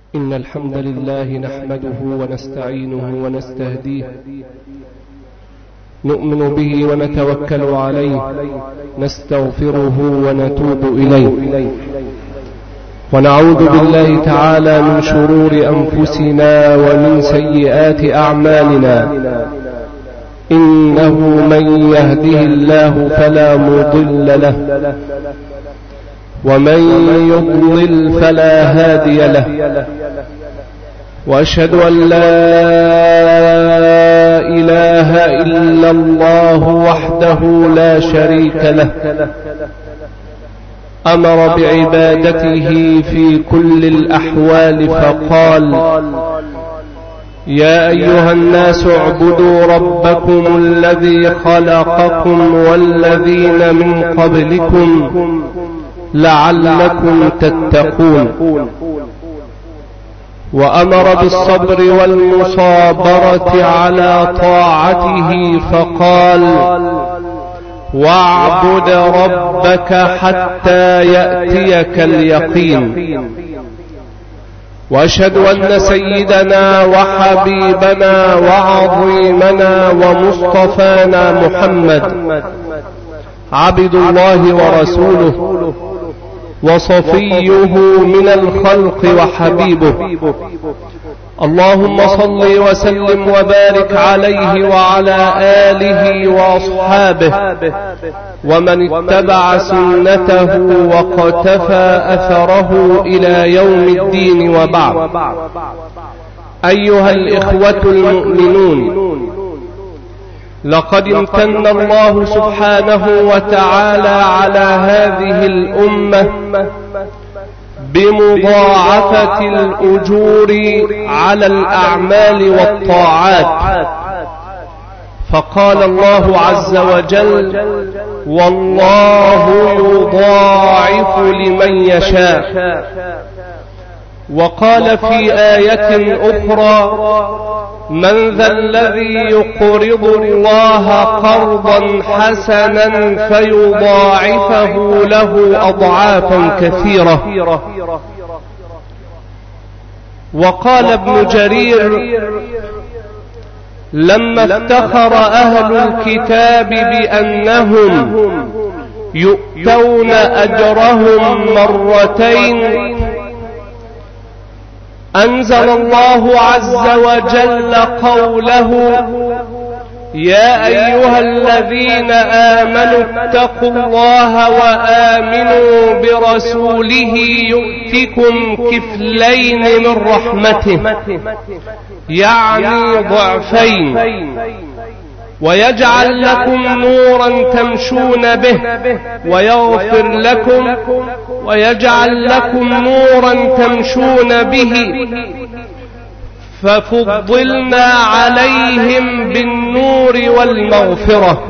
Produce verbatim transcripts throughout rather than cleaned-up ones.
إن الحمد لله نحمده ونستعينه ونستهديه، نؤمن به ونتوكل عليه، نستغفره ونتوب إليه، ونعوذ بالله تعالى من شرور أنفسنا ومن سيئات أعمالنا. إنه من يهده الله فلا مضل له، ومن يضلل فلا هادي له، وأشهد أن لا إله إلا الله وحده لا شريك له، أمر بعبادته في كل الأحوال فقال: يا أيها الناس اعبدوا ربكم الذي خلقكم والذين من قبلكم لعلكم تتقون. وأمر بالصبر والمصابرة على طاعته فقال: واعبد ربك حتى يأتيك اليقين. وأشهد أن سيدنا وحبيبنا وعظيمنا ومصطفانا محمد عبد الله ورسوله وصفيه من الخلق وحبيبه. اللهم صل وسلم وبارك عليه وعلى آله وأصحابه ومن اتبع سنته وقتفى أثره إلى يوم الدين، وبعد. أيها الإخوة المؤمنون، لقد امتن الله سبحانه وتعالى على هذه الأمة بمضاعفة الأجور على الأعمال والطاعات، فقال الله عز وجل: والله يضاعف لمن يشاء. وقال في آية أخرى: من ذا الذي يقرض الله قرضا حسنا فيضاعفه له أضعافا كثيرة. وقال ابن جرير: لما افتخر أهل الكتاب بأنهم يؤتون أجرهم مرتين، أنزل الله عز وجل قوله: يا أيها الذين آمنوا اتقوا الله وآمنوا برسوله يؤتكم كفلين من رحمته، يعني ضعفين، ويجعل لكم نورا تمشون به ويغفر لكم، ويجعل لكم نورا تمشون به، ففضلنا عليهم بالنور والمغفرة.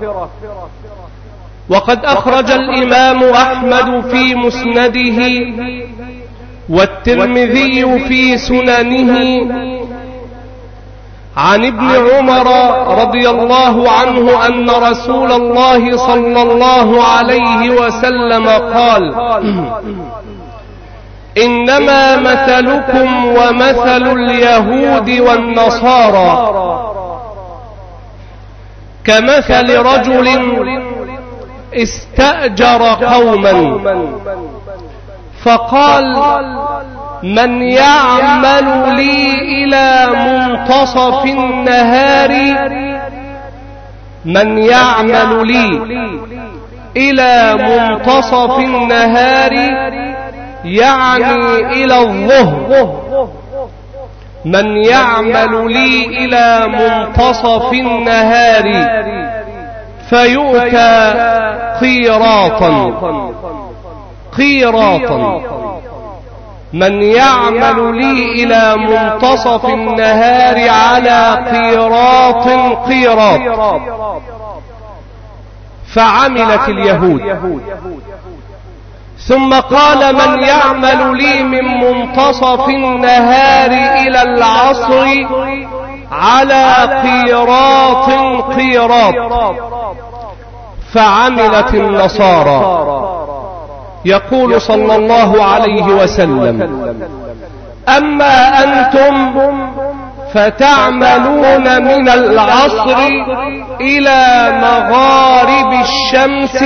وقد أخرج الإمام أحمد في مسنده والترمذي في سننه عن ابن عمر رضي الله عنه أن رسول الله صلى الله عليه وسلم قال: إنما مثلكم ومثل اليهود والنصارى كمثل رجل استأجر قوما فقال: من يعمل لي إلى منتصف النهار من يعمل لي إلى منتصف النهار يعني إلى الظهر من يعمل لي إلى منتصف النهار فيؤتى قيراطا قيراطا من يعمل لي إلى منتصف النهار على قيراط قيراط. فعملت اليهود. ثم قال: من يعمل لي من منتصف النهار إلى العصر على قيراط قيراط. فعملت النصارى. يقول صلى الله عليه وسلم: أما أنتم فتعملون من العصر إلى مغارب الشمس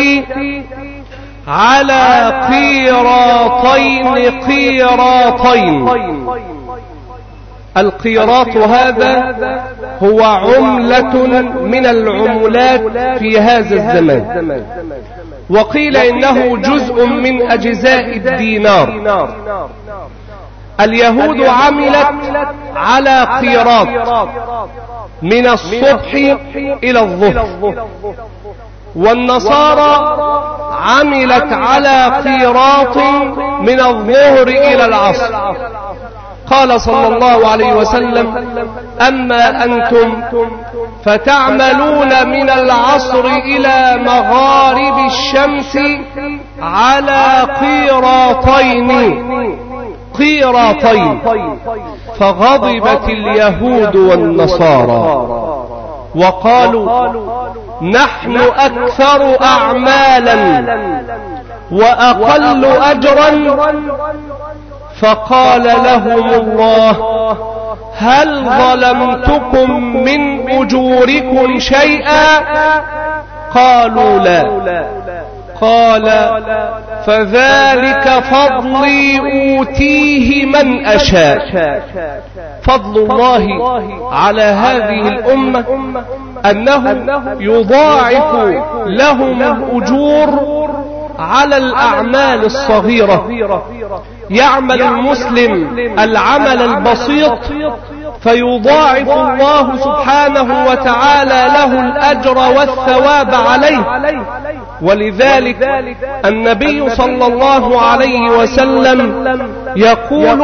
على قيراطين قيراطين. القيراط هذا هو عملة من العملات في هذا الزمان، وقيل إنه جزء من أجزاء الدينار. اليهود عملت على قيراط من الصبح إلى الظهر، والنصارى عملت على قيراط من الظهر إلى العصر. قال صلى الله عليه وسلم: أما أنتم فتعملون من العصر إلى مغارب الشمس على قيراطين قيراطين. فغضبت اليهود والنصارى وقالوا: نحن أكثر أعمالا وأقل أجرا. فقال لهم الله: هل ظلمتكم من أجوركم شيئا؟ قالوا لا. قال: فذلك فضلي أوتيه من أشاء. فضل الله على هذه الأمة أنه يضاعف لهم الأجور على الأعمال الصغيرة. يعمل المسلم العمل البسيط فيضاعف الله سبحانه وتعالى له الأجر والثواب عليه. ولذلك النبي صلى الله عليه وسلم يقول: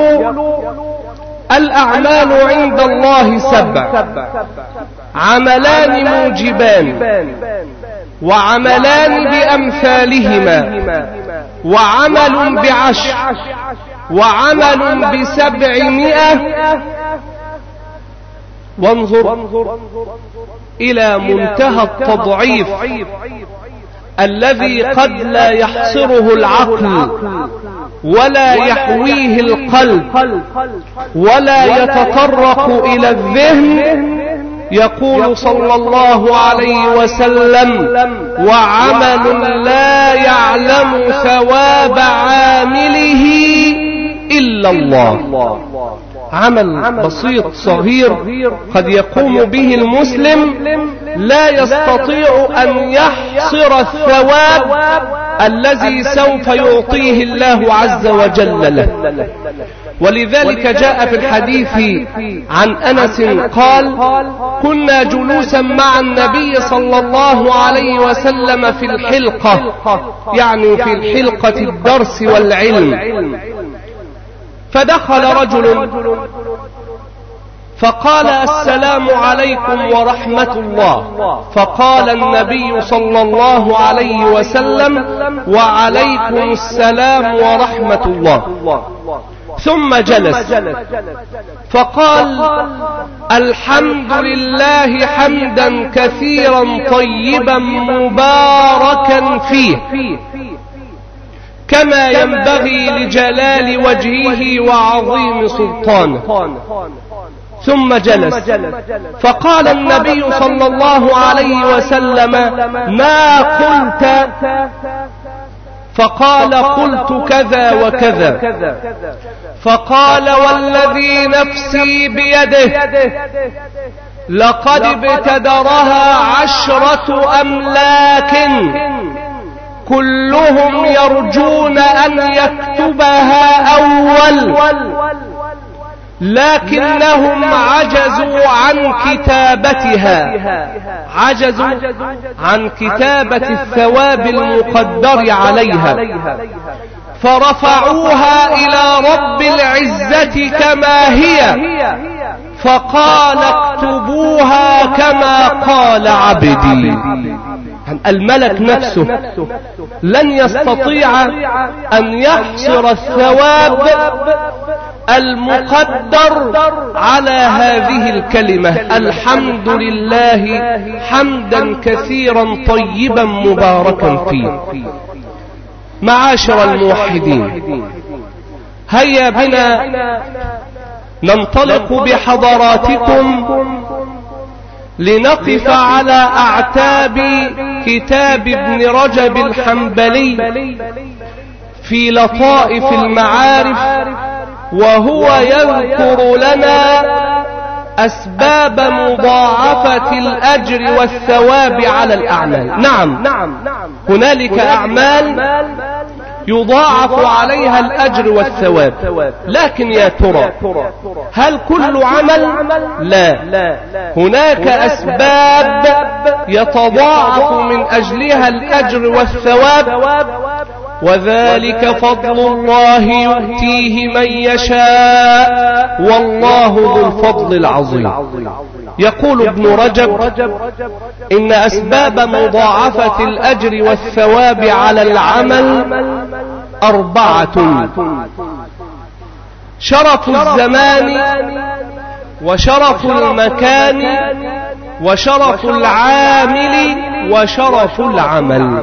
الأعمال عند الله سبع: عملان موجبان، وعملان بأمثالهما، وعمل بعشر، وعمل بسبعمائة. وانظر إلى منتهى التضعيف الذي قد لا يحصره العقل ولا يحويه القلب ولا يتطرق إلى الذهن. يقول صلى الله عليه وسلم: وعمل لا يعلم ثواب عامله إلا الله. عمل بسيط صغير قد يقوم به المسلم لا يستطيع أن يحصر الثواب الذي سوف يعطيه الله عز وجل له. ولذلك جاء في الحديث عن أنس قال: كنا جلوسا مع النبي صلى الله عليه وسلم في الحلقة، يعني في الحلقة الدرس والعلم، فدخل رجل فقال: السلام عليكم ورحمة الله. فقال النبي صلى الله عليه وسلم: وعليكم السلام ورحمة الله. ثم جلس فقال: الحمد لله حمدا كثيرا طيبا مباركا فيه، كما ينبغي لجلال وجهه وعظيم سلطانه. ثم جلس فقال النبي صلى الله عليه وسلم: ما قلت؟ فقال: قلت كذا وكذا. فقال: والذي نفسي بيده لقد ابتدرها عشرة أملاك كلهم يرجون أن يكتبها أول، لكنهم عجزوا عن كتابتها، عجزوا عن كتابة الثواب المقدر عليها، فرفعوها إلى رب العزة كما هي، فقال: اكتبوها كما قال عبدي. الملك نفسه لن يستطيع أن يحصر الثواب المقدر على هذه الكلمة: الحمد لله حمدا كثيرا طيبا مباركا فيه. معاشر الموحدين، هيا بنا ننطلق بحضراتكم لنقف على أعتاب كتاب ابن رجب الحنبلي في لطائف المعارف، وهو يذكر لنا أسباب مضاعفة الأجر والثواب على الأعمال. نعم، هنالك أعمال يضاعف عليها الأجر والثواب، لكن يا ترى هل كل عمل؟ لا، هناك أسباب يتضاعف من أجلها الأجر والثواب، وذلك فضل الله يؤتيه من يشاء والله ذو الفضل العظيم. يقول ابن رجب: إن أسباب مضاعفة الأجر والثواب على العمل أربعة: شرف الزمان، وشرف المكان، وشرف العامل، وشرف العمل.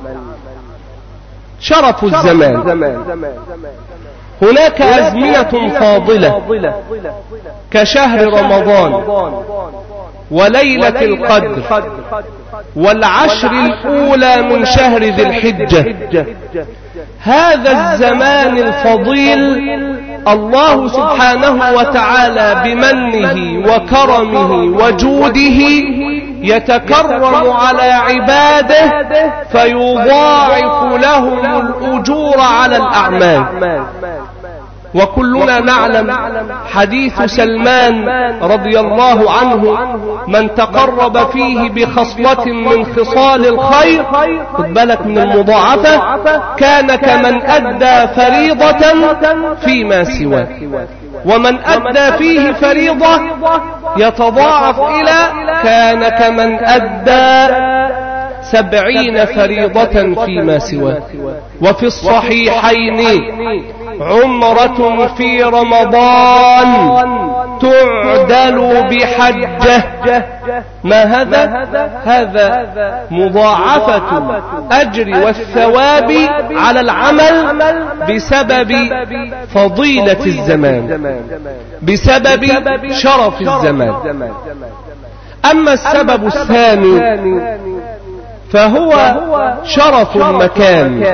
شرف الزمان: هناك أزمنة فاضلة كشهر رمضان وليلة القدر والعشر الأولى من شهر ذي الحجة. هذا الزمان الفضيل الله سبحانه وتعالى بمنه وكرمه وجوده يتكرم على عباده فيضاعف لهم الأجور على الأعمال. وكلنا نعلم حديث سلمان رضي الله عنه: من تقرب فيه بخصلة من خصال الخير، خد بالك من المضاعفة، كان كمن أدى فريضة فيما سواه. ومن أدى فيه فريضة يتضاعف إلى كان كمن أدى سبعين فريضة فيما سواه. وفي الصحيحين: عمرة في رمضان تعدل بحجة. ما هذا؟ هذا مضاعفة أجر والثواب على العمل بسبب فضيلة الزمان، بسبب شرف الزمان. أما السبب الثاني فهو شرف المكان.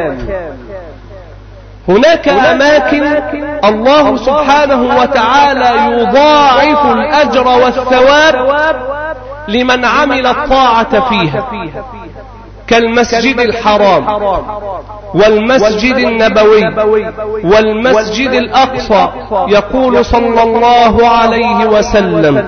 هناك أماكن الله سبحانه وتعالى يضاعف الأجر والثواب لمن عمل الطاعة فيها، كالمسجد الحرام والمسجد النبوي والمسجد الأقصى. يقول صلى الله عليه وسلم: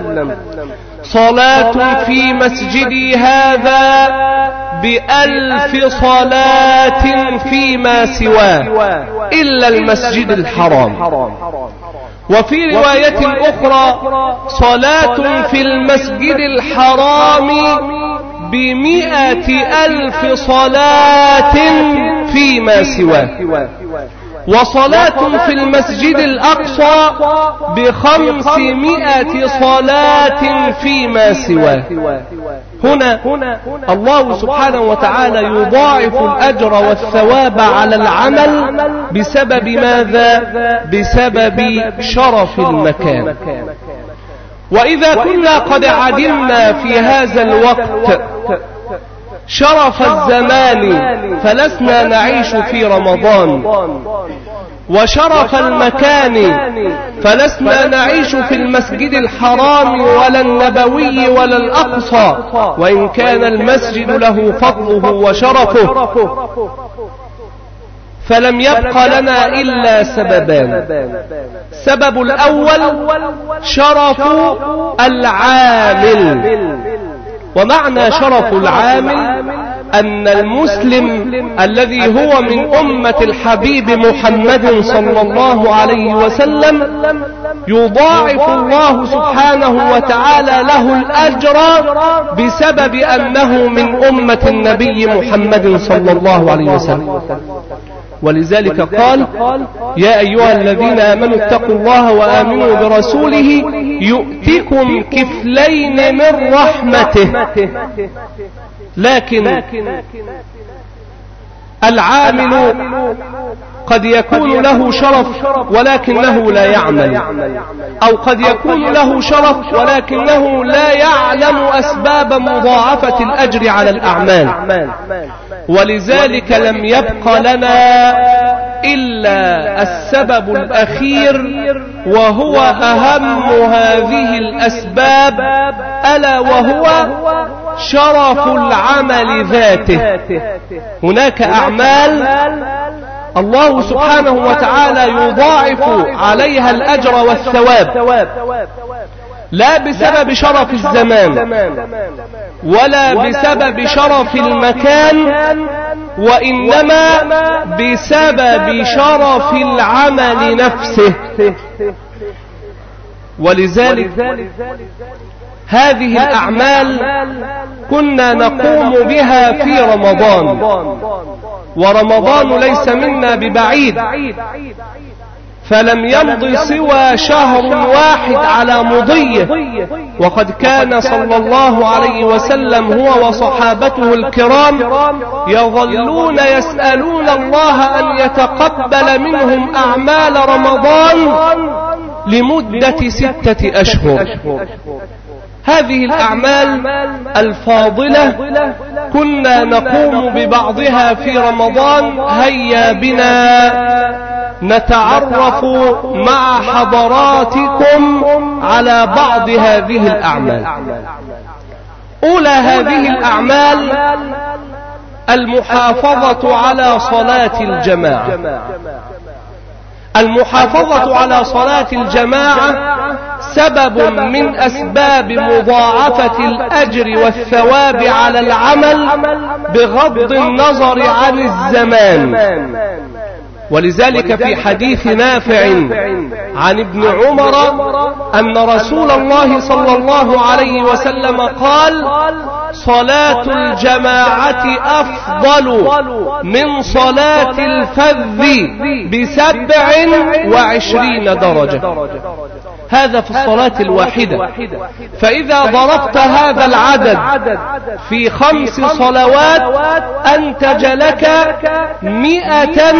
صلاة في مسجدي هذا بألف صلاة فيما سواه إلا المسجد الحرام. وفي رواية أخرى: صلاة في المسجد الحرام بمئة ألف صلاة فيما سواه. وصلاة في المسجد الأقصى بخمسمائة صلاة فيما سواه. هنا الله سبحانه وتعالى يضاعف الأجر والثواب على العمل بسبب ماذا؟ بسبب شرف المكان. وإذا كنا قد عدمنا في هذا الوقت شرف الزمان فلسنا نعيش في رمضان، وشرف المكان فلسنا نعيش في المسجد الحرام ولا النبوي ولا الأقصى، وإن كان المسجد له فضله وشرفه. فلم يبق لنا إلا سببان: السبب الأول شرف العامل. ومعنى شرف العامل أن المسلم الذي هو من أمة الحبيب محمد صلى الله عليه وسلم يضاعف الله سبحانه وتعالى له الأجر بسبب أنه من أمة النبي محمد صلى الله عليه وسلم. ولذلك قال: يا أيها الذين آمنوا اتقوا الله وآمنوا برسوله يؤتكم كفلين من رحمته. لكن العامل قد يكون له شرف ولكنه لا يعمل، أو قد يكون له شرف ولكنه لا يعلم أسباب مضاعفة الأجر على الأعمال. ولذلك لم يبق لنا إلا السبب الأخير، وهو أهم هذه الأسباب، ألا وهو شرف العمل ذاته. هناك أعمال الله سبحانه وتعالى يضاعف عليها الأجر والثواب، لا بسبب شرف الزمان ولا بسبب شرف المكان، وإنما بسبب شرف العمل نفسه. ولذلك هذه الأعمال كنا نقوم بها في رمضان، ورمضان ليس منا ببعيد، فلم يمض سوى شهر واحد على مضيه، وقد كان صلى الله عليه وسلم هو وصحابته الكرام يظلون يسألون الله أن يتقبل منهم أعمال رمضان لمدة ستة أشهر. هذه الأعمال الفاضلة كنا نقوم ببعضها في رمضان. هيا بنا نتعرف مع حضراتكم على بعض هذه الأعمال. أولى هذه الأعمال المحافظة على صلاة الجماعة. المحافظة على صلاة الجماعة سبب من أسباب مضاعفة الأجر والثواب على العمل بغض النظر عن الزمان. ولذلك في حديث نافع عن ابن عمر أن رسول الله صلى الله عليه وسلم قال: صلاة الجماعة أفضل من صلاة الفذ بسبع وعشرين درجة. هذا في الصلاة الواحدة. فإذا ضربت هذا العدد في خمس صلوات أنتج لك مئة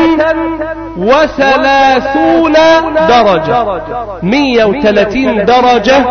وثلاثون درجة، مئة وثلاثين درجة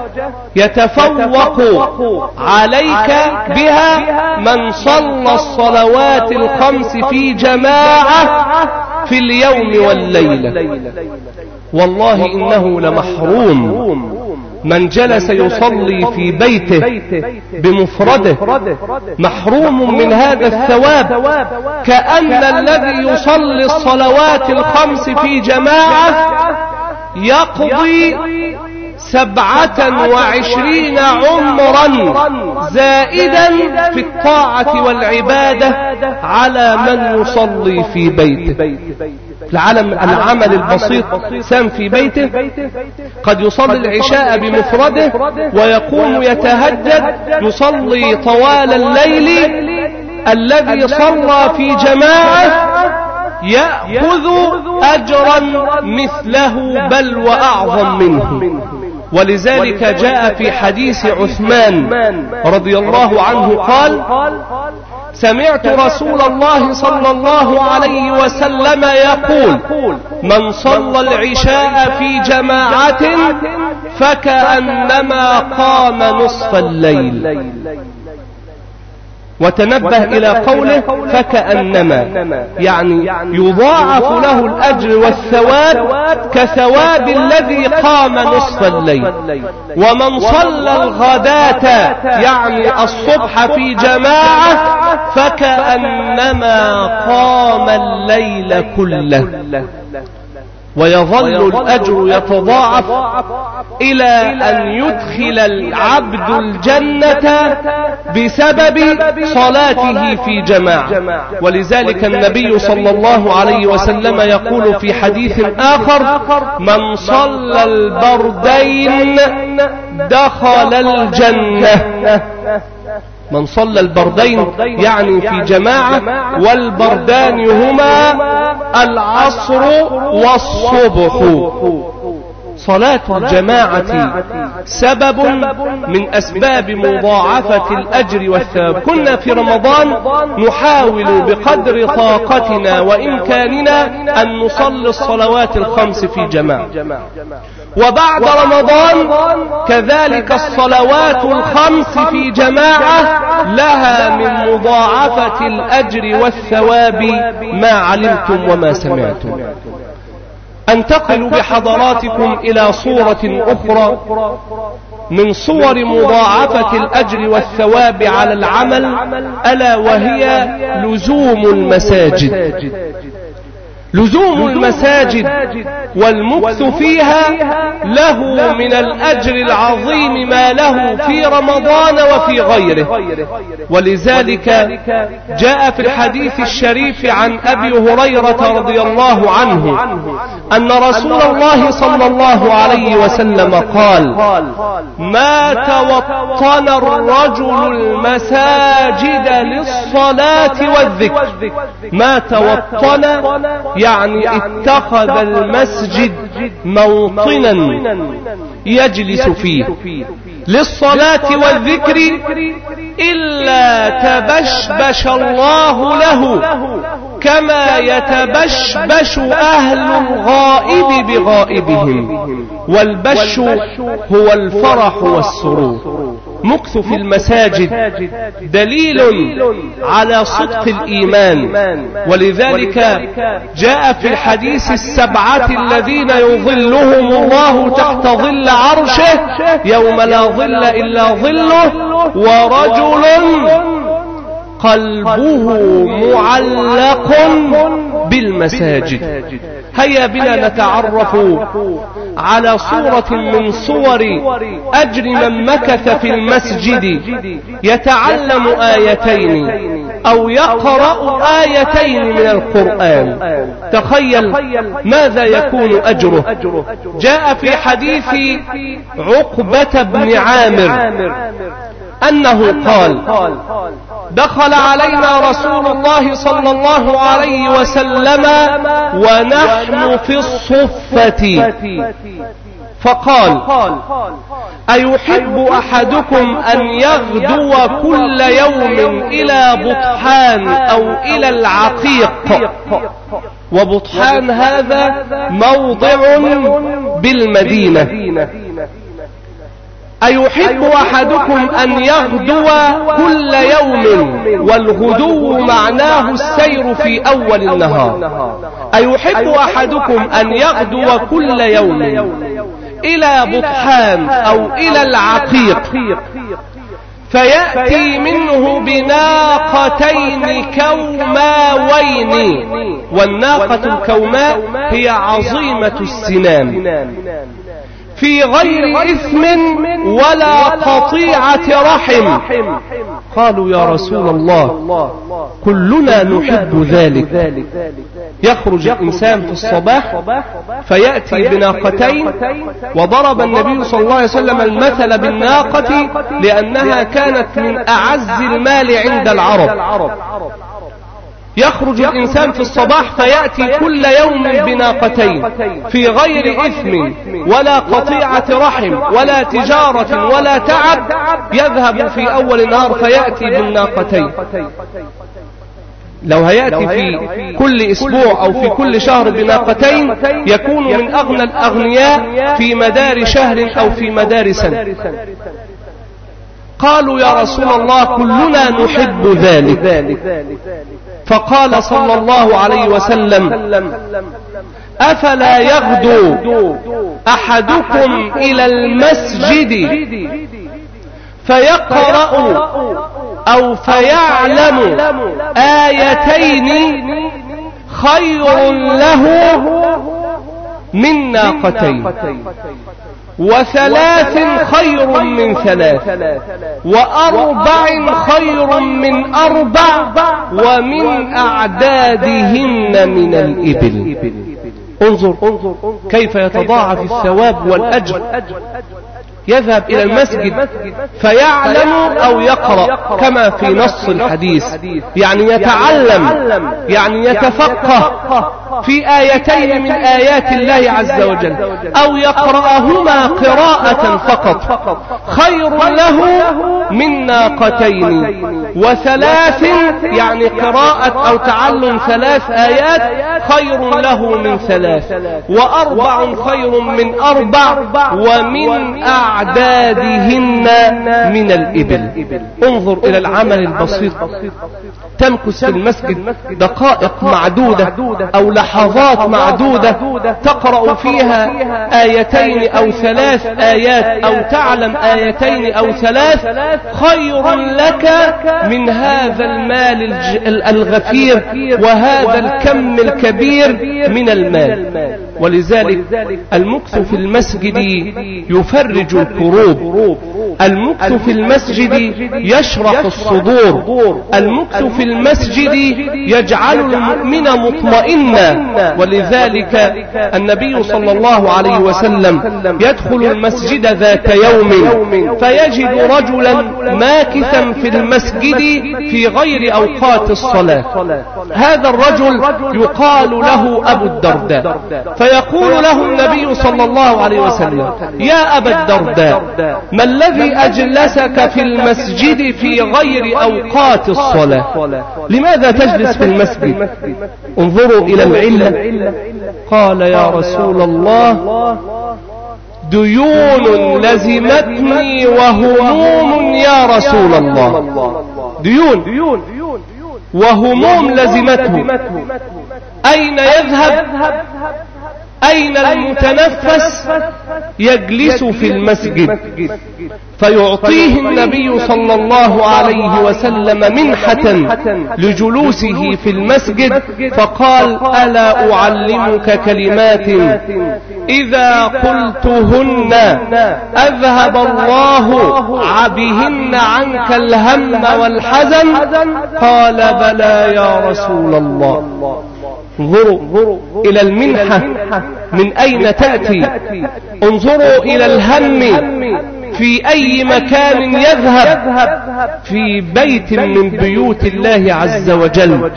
يتفوق عليك بها من صلى الصلوات الخمس في جماعة في اليوم والليلة. والله إنه لمحروم من جلس يصلي في بيته بمفرده، محروم من هذا الثواب، كأن الذي يصلي الصلوات الخمس في جماعة يقضي سبعة وعشرين عمرا زائدا في الطاعة والعبادة على من يصلي في بيته. العالم العمل البسيط سام في بيته قد يصلي العشاء بمفرده ويقوم يتهجد يصلي طوال الليل. الذي صلى في جماعة يأخذ أجرا مثله بل وأعظم منه. ولذلك جاء في حديث عثمان رضي الله عنه قال: سمعت رسول الله صلى الله عليه وسلم يقول: من صلى العشاء في جماعة فكأنما قام نصف الليل. وتنبه إلى قوله فكأنما، يعني يضاعف له الأجر والثواب كثواب الذي قام نصف الليل. ومن صلى الغداة يعني الصبح في جماعة فكأنما قام الليل كله. ويظل الأجر يتضاعف إلى أن يدخل العبد الجنة بسبب صلاته في جماعة. ولذلك النبي صلى الله عليه وسلم يقول في حديث آخر: من صلى البردين دخل الجنة. من صلى البردين يعني في جماعة، والبردان هما العصر والصبح. صلاة الجماعة سبب من أسباب مضاعفة الأجر والثواب. كنا في رمضان نحاول بقدر طاقتنا وإمكاننا أن نصلي الصلوات الخمس في جماعة، وبعد رمضان كذلك الصلوات الخمس في جماعة لها من مضاعفة الأجر والثواب ما علمتم وما سمعتم. أنتقل بحضراتكم إلى صورة أخرى من صور مضاعفة الأجر والثواب على العمل، ألا وهي لزوم المساجد. لزوم المساجد والمكث فيها له من الأجر العظيم ما له في رمضان وفي غيره. ولذلك جاء في الحديث الشريف عن أبي هريرة رضي الله عنه أن رسول الله صلى الله عليه وسلم قال: ما توطن الرجل المساجد للصلاة والذكر. ما توطن يعني اتخذ المسجد موطنا يجلس فيه للصلاة والذكر إلا تبشبش الله له كما يتبشبش أهل الغائب بغائبهم، والبش هو الفرح والسرور. مكث في المساجد دليل على صدق الإيمان، ولذلك جاء في الحديث السبعة الذين يظلهم الله تحت ظل عرشه يوم لا ظل إلا ظله: ورجل قلبه معلق بالمساجد. هيا بنا نتعرف على صورة من صور أجر من مكث في المسجد يتعلم آيتين أو يقرأ آيتين من القرآن. تخيل ماذا يكون أجره. جاء في حديث عقبة بن عامر أنه قال: دخل علينا رسول الله صلى الله عليه وسلم ونحن في الصفة فقال: أيحب أحدكم أن يغدو كل يوم إلى بطحان أو إلى العقيق؟ وبطحان هذا موضع بالمدينة. أيحب أحدكم أن يغدو كل يوم، والغدو معناه السير في أول النهار. أيحب أحدكم أن يغدو كل يوم إلى بطحان أو إلى العقيق فيأتي منه بناقتين كوماوين. والناقة الكوماء هي عظيمة السنام في غير إثم ولا قطيعة رحم. قالوا: يا رسول الله كلنا نحب ذلك. يخرج الإنسان في الصباح فيأتي بناقتين، وضرب النبي صلى الله عليه وسلم المثل بالناقة لأنها كانت من أعز المال عند العرب. يخرج الإنسان في الصباح فيأتي كل يوم بناقتين في غير إثم ولا قطيعة رحم ولا تجارة ولا تعب، يذهب في أول النهار فيأتي بالناقتين. لو هيأتي في كل أسبوع أو في كل شهر بناقتين يكون من أغنى الأغنياء في مدار شهر أو في مدار سنة. قالوا: يا رسول الله كلنا نحب ذلك. فقال صلى الله عليه وسلم: أفلا يغدو أحدكم إلى المسجد فيقرأ أو فيعلم آيتين خير له من ناقتين، وثلاث خير من ثلاث، وأربع خير من أربع، ومن أعدادهن من الإبل. انظر كيف يتضاعف الثواب والأجر. يذهب إلى المسجد فيعلم أو يقرأ كما في نص الحديث، يعني يتعلم يعني يتفقه في آيتين من آيات الله عز وجل أو يقرأهما قراءة فقط خير له من ناقتين وثلاث، يعني قراءة أو تعلم ثلاث آيات خير له من ثلاث، وأربع خير من أربع، ومن أعدادهن من الإبل. انظر إلى العمل البسيط، تمكث في المسجد دقائق معدودة أو لحظات معدودة تقرأ فيها آيتين أو ثلاث آيات أو تعلم آيتين أو ثلاث، خير لك من هذا المال الغفير وهذا الكم الكبير من المال. ولذلك المكث في المسجد يفرج الكروب، المكث في المسجد يشرح الصدور، المكث في المسجد يجعل المؤمن مطمئنا. ولذلك النبي صلى الله عليه وسلم يدخل المسجد ذات يوم فيجد رجلا ماكثا في المسجد في غير أوقات الصلاة. هذا الرجل يقال له أبو الدرداء، فيقول له النبي صلى الله عليه وسلم: يا أبا الدرداء، ما الذي أجلسك في المسجد في غير أوقات الصلاة؟ لماذا تجلس في المسجد؟ انظروا إلى العلة. قال: يا رسول الله، ديون لزمتني وهموم يا رسول الله. ديون وهموم لزمته. أين يذهب؟ أين المتنفس؟ يجلس في المسجد. فيعطيه النبي صلى الله عليه وسلم منحة لجلوسه في المسجد، فقال: ألا أعلمك كلمات إذا قلتهن أذهب الله بهن عنك الهم والحزن؟ قال: بلى يا رسول الله. انظروا إلى المنحة من أين تأتي، انظروا إلى الهم في أي مكان يذهب، في بيت من بيوت الله عز وجل.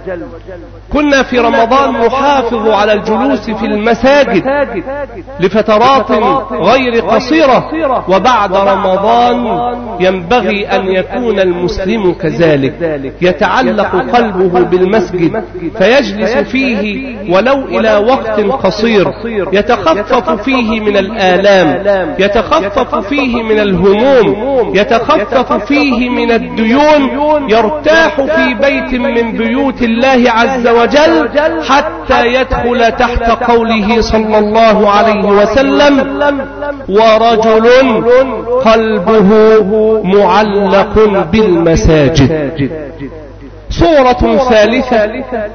كنا في رمضان نحافظ على الجلوس في المساجد لفترات غير قصيرة، وبعد رمضان ينبغي أن يكون المسلم كذلك، يتعلق قلبه بالمسجد فيجلس فيه ولو إلى وقت قصير، يتخفف فيه من الآلام، يتخفف فيه من الهموم، يتخفف فيه من الديون، يرتاح في بيت من بيوت الله عز وجل حتى يدخل تحت قوله صلى الله عليه وسلم: ورجل قلبه معلق بالمساجد. صورة ثالثة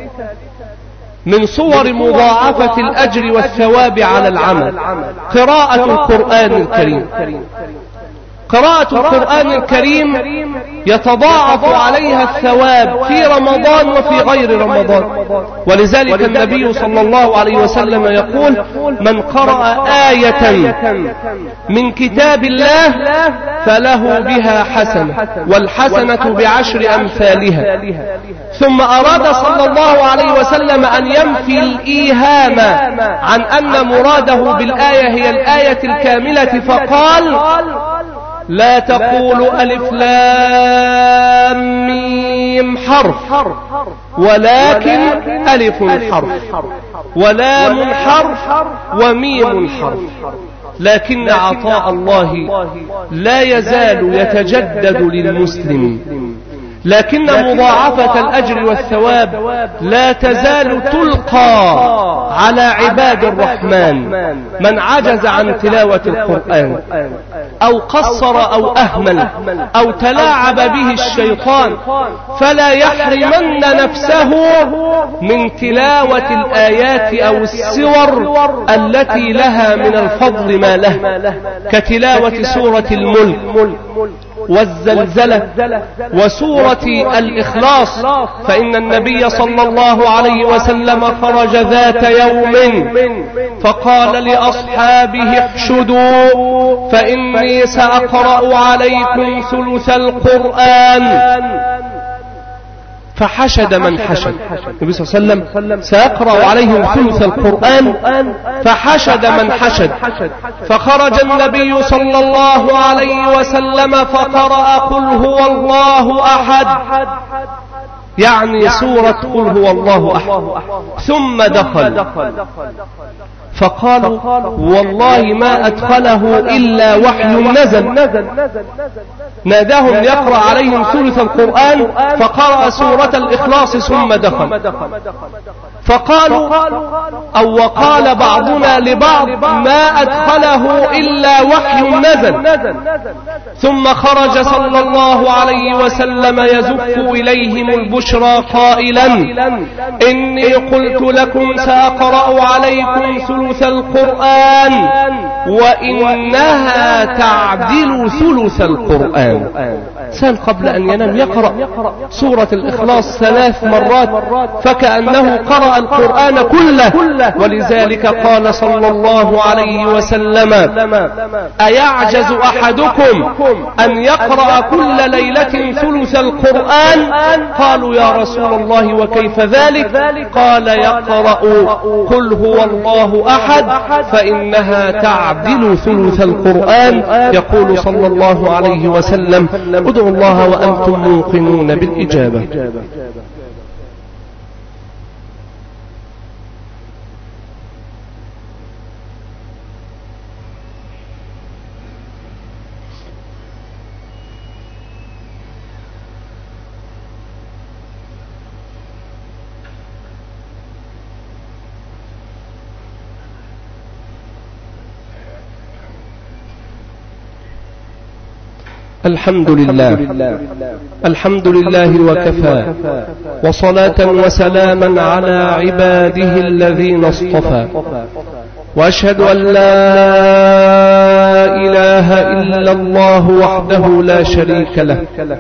من صور مضاعفة الأجر والثواب على العمل، قراءة القرآن الكريم. قراءة القرآن الكريم يتضاعف عليها الثواب في رمضان وفي غير رمضان. ولذلك النبي صلى الله عليه وسلم يقول: من قرأ آية من كتاب الله فله بها حسنة، والحسنة بعشر أمثالها. ثم أراد صلى الله عليه وسلم أن ينفي الإيهام عن أن مراده بالآية هي الآية الكاملة، فقال: لا تقول ألف لام ميم حرف، ولكن ألف حرف ولام حرف وميم حرف. لكن عطاء الله لا يزال يتجدد للمسلم، لكن مضاعفة الأجر والثواب لا تزال تلقى على عباد الرحمن. من عجز عن تلاوة القرآن أو قصر أو أهمل أو تلاعب به الشيطان فلا يحرمن نفسه من تلاوة الآيات أو السور التي لها من الفضل ما له، كتلاوة سورة الملك والزلزلة وسورة الإخلاص. فإن النبي صلى الله عليه وسلم خرج ذات يوم فقال لأصحابه: احشدوا فإني سأقرأ عليكم ثلث القرآن. فحشد من حشد. النبي صلى الله عليه وسلم سيقرأ عليهم ثلث القرآن فحشد من حشد، فخرج النبي صلى الله عليه وسلم فقرأ قل هو الله أحد، يعني سورة قل هو الله أحد، ثم دخل فقالوا والله ما أدخله إلا وحي نزل. ناداهم يقرأ عليهم ثلث القرآن فقرأ سورة الإخلاص ثم دخل. فقالوا أو وقال بعضنا لبعض ما أدخله إلا وحي نزل. ثم خرج صلى الله عليه وسلم يزف إليهم البشرى قائلا إني قلت لكم سأقرأ عليكم ثلث القرآن وإنها تعدل ثلث القرآن. سان قبل أن ينام يقرأ سورة الإخلاص ثلاث مرات فكأنه قرأ القرآن كله. ولذلك قال صلى الله عليه وسلم أيعجز أحدكم أن يقرأ كل ليلة ثلث القرآن؟ قالوا يا رسول الله وكيف ذلك؟ قال يقرأ قل هو الله أحد فإنها تعدل ثلث القرآن. يقول صلى الله عليه وسلم ادعوا الله وأنتم موقنون بالإجابة. الحمد لله الحمد لله وكفى وصلاة وسلاما على عباده الذين اصطفى وأشهد أن لا إله إلا الله وحده لا شريك له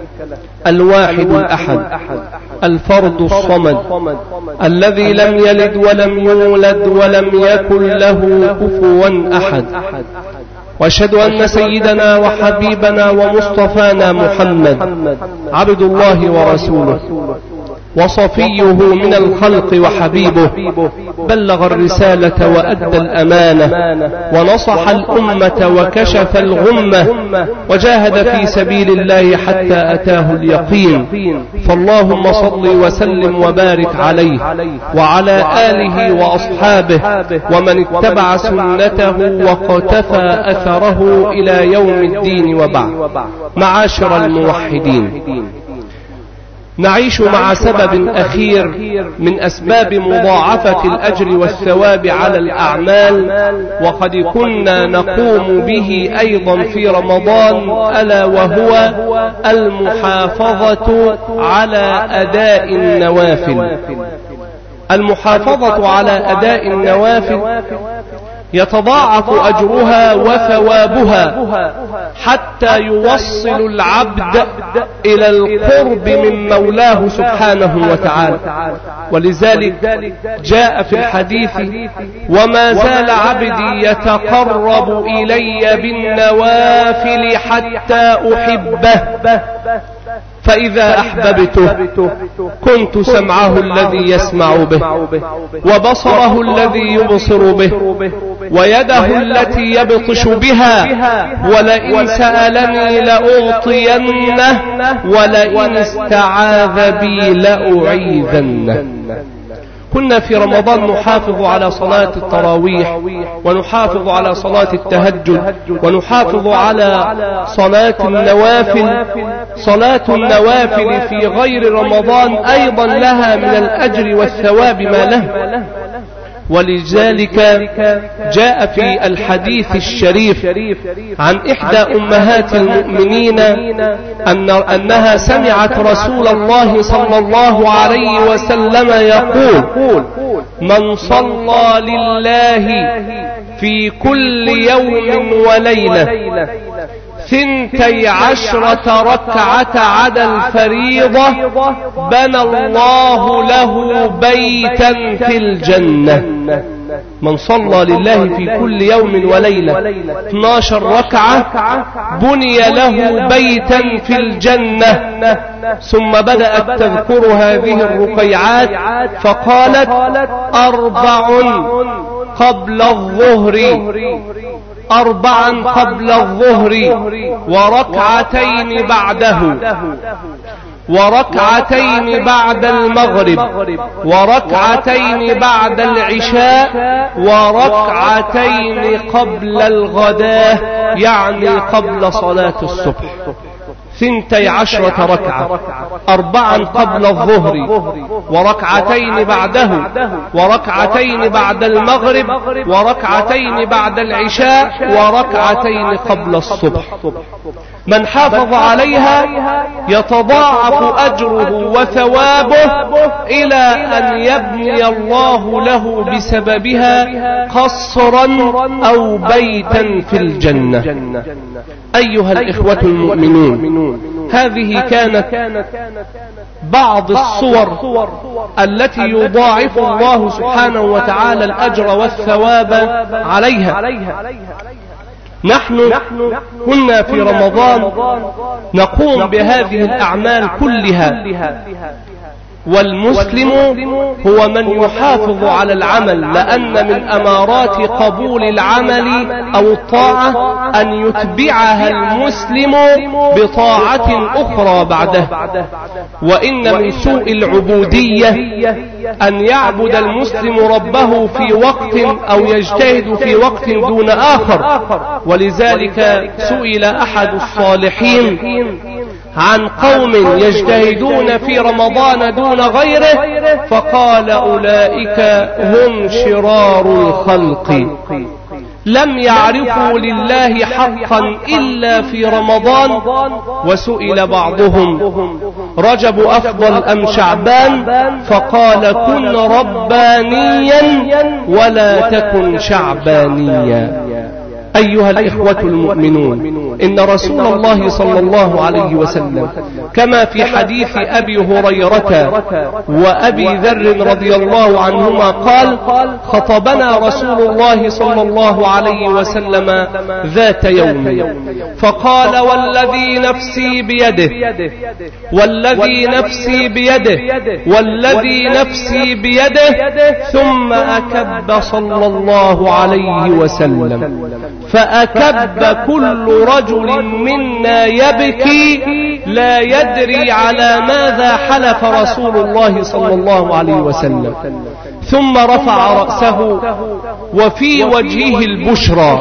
الواحد الأحد الفرد الصمد الذي لم يلد ولم يولد ولم يكن له كفوا أحد. وأشهد أن سيدنا وحبيبنا ومصطفانا محمد عبد الله ورسوله وصفيه من الخلق وحبيبه، بلغ الرسالة وأدى الأمانة ونصح الأمة وكشف الغمة وجاهد في سبيل الله حتى أتاه اليقين. فاللهم صل وسلم وبارك عليه وعلى آله وأصحابه ومن اتبع سنته وقتفى أثره إلى يوم الدين. وبعد، معاشر الموحدين، نعيش مع سبب أخير من أسباب مضاعفة الأجر والثواب على الأعمال وقد كنا نقوم به أيضا في رمضان، ألا وهو المحافظة على أداء النوافل. المحافظة على أداء النوافل يتضاعف أجرها وثوابها حتى يوصل العبد إلى القرب من مولاه سبحانه وتعالى. ولذلك جاء في الحديث وما زال عبدي يتقرب إلي بالنوافل حتى أحبه فإذا أحببته كنت سمعه الذي يسمع به وبصره الذي يبصر به ويده التي يبطش بها ولئن سألني لأعطينه ولئن استعاذ بي لأعيذنه. كنا في رمضان نحافظ على صلاة التراويح ونحافظ على صلاة التهجد ونحافظ على صلاة النوافل. صلاة النوافل في غير رمضان أيضا لها من الأجر والثواب ما له. ولذلك جاء في الحديث الشريف عن إحدى أمهات المؤمنين أن أنها سمعت رسول الله صلى الله عليه وسلم يقول من صلى لله في كل يوم وليلة ثنتي عشرة ركعة عدا الفريضة بنى الله له بيتا في الجنة. من صلى لله في كل يوم وليلة اثنتي عشرة ركعة بني له بيتا في الجنة. ثم بدأت تذكر هذه الركيعات فقالت أربع قبل الظهر أربعا قبل الظهر وركعتين بعده وركعتين بعد المغرب وركعتين بعد العشاء وركعتين قبل الغداء يعني قبل صلاة الصبح. ثنتي عشرة ركعة أربعا قبل الظهر وركعتين بعده وركعتين بعد المغرب وركعتين بعد العشاء وركعتين قبل الصبح. من حافظ عليها يتضاعف أجره وثوابه إلى أن يبني الله له بسببها قصرا أو بيتا في الجنة. أيها الإخوة المؤمنون، هذه كانت بعض الصور التي يضاعف الله سبحانه وتعالى الأجر والثواب عليها. نحن كنا في رمضان نقوم بهذه الأعمال كلها، والمسلم هو من يحافظ على العمل، لأن من أمارات قبول العمل أو الطاعة أن يتبعها المسلم بطاعة أخرى بعده. وإن من سوء العبودية أن يعبد المسلم ربه في وقت أو يجتهد في وقت دون آخر. ولذلك سئل أحد الصالحين عن قوم يجتهدون في رمضان دون غيره فقال أولئك هم شرار الخلق، لم يعرفوا لله حقا إلا في رمضان. وسئل بعضهم رجب أفضل أم شعبان فقال كن ربانيا ولا تكن شعبانيا. أيها الإخوة المؤمنون، إن رسول الله صلى الله عليه وسلم كما في حديث أبي هريرة وأبي ذر رضي الله عنهما قال خطبنا رسول الله صلى الله عليه وسلم ذات يوم فقال والذي نفسي بيده والذي نفسي بيده والذي نفسي بيده ثم أكب صلى الله عليه وسلم فأكب كل رجل منا يبكي لا يدري على ماذا حلف رسول الله صلى الله عليه وسلم. ثم رفع رأسه وفي وجهه البشرى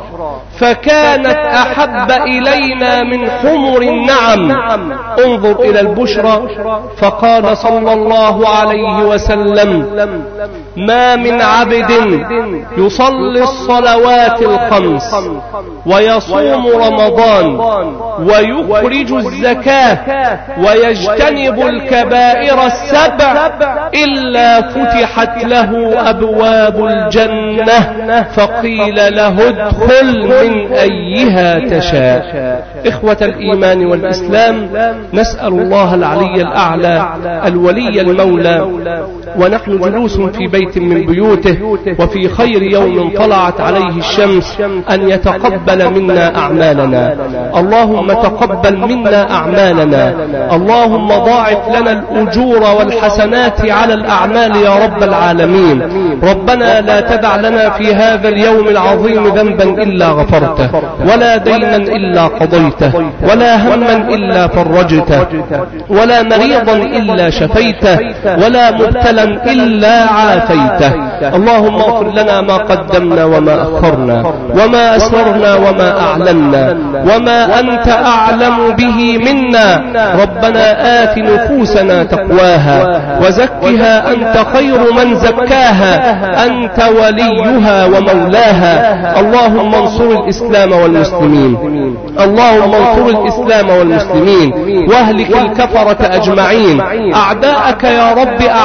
فكانت أحب إلينا من حمر النعم. انظر إلى البشرى. فقال صلى الله عليه وسلم ما من عبد يصلي الصلوات الخمس ويصوم رمضان ويخرج الزكاة ويجتنب الكبائر السبع إلا فتحت له أبواب الجنة فقيل له ادخل من أيها تشاء. إخوة الإيمان والإسلام، نسأل الله العلي الأعلى الولي المولى ونحن جلوس في بيت من بيوته وفي خير يوم طلعت عليه الشمس أن يتقبل منا أعمالنا. اللهم تقبل منا أعمالنا، اللهم ضاعف لنا الأجور والحسنات على الأعمال يا رب العالمين. ربنا لا تدع لنا في هذا اليوم العظيم ذنبا إلا غفرته ولا دينا إلا قضيته ولا هما إلا فرجته ولا مريضا إلا شفيته ولا مبتلا إلا عافيته. اللهم اغفر لنا ما قدمنا وما أخرنا وما أسررنا وما أعلنا وما أنت أعلم به منا. ربنا آت نفوسنا تقواها وزكها أنت خير من زكاها أنت وليها ومولاها. اللهم انصر الإسلام والمسلمين، اللهم انصر الإسلام والمسلمين واهلك الكفرة أجمعين. أعداءك يا رب أعداء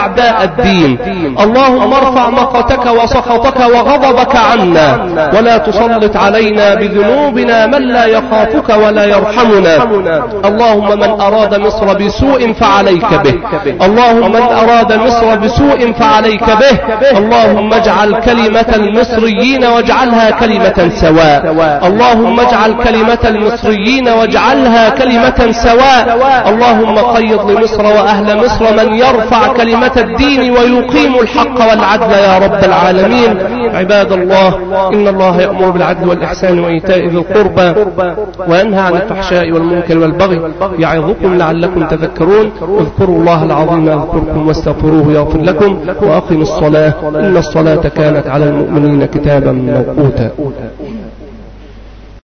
الدين. اللهم ارفع مقتك وسخطك وغضبك عنا، ولا تسلط علينا بذنوبنا من لا يخافك ولا يرحمنا. اللهم من أراد مصر بسوء فعليك به، اللهم من أراد مصر بسوء فعليك به. اللهم اجعل كلمة المصريين واجعلها كلمة سواء، اللهم اجعل كلمة المصريين واجعلها كلمة سواء. اللهم قيض لمصر وأهل مصر من يرفع كلمة الدين ويقيم الحق والعدل يا رب العالمين. عباد الله، إن الله يأمر بالعدل والإحسان وإيتاء ذي القربى وينهى عن الفحشاء والمنكر والبغي يعظكم لعلكم تذكرون. اذكروا الله العظيم يذكركم واستغفروه يغفر لكم، وأقيموا الصلاة إن الصلاة كانت على المؤمنين كتابا موقوتا.